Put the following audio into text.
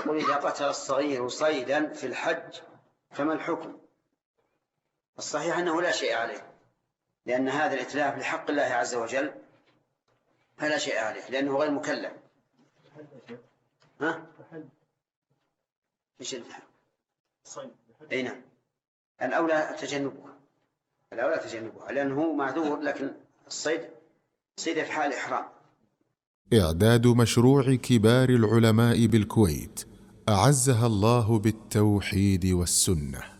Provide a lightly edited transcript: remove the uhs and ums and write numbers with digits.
يقول إذا قتل الصغير صيدا في الحج فما الحكم؟ الصحيح أنه لا شيء عليه، لأن هذا الإتلاف لحق الله عز وجل فلا شيء عليه لأنه غير مكلف. ها؟ إيش الحل؟ أي نعم، الأولى تجنبها لأنه معذور، لكن الصيد صيد في حال إحرام. إعداد مشروع كبار العلماء بالكويت أعزها الله بالتوحيد والسنة.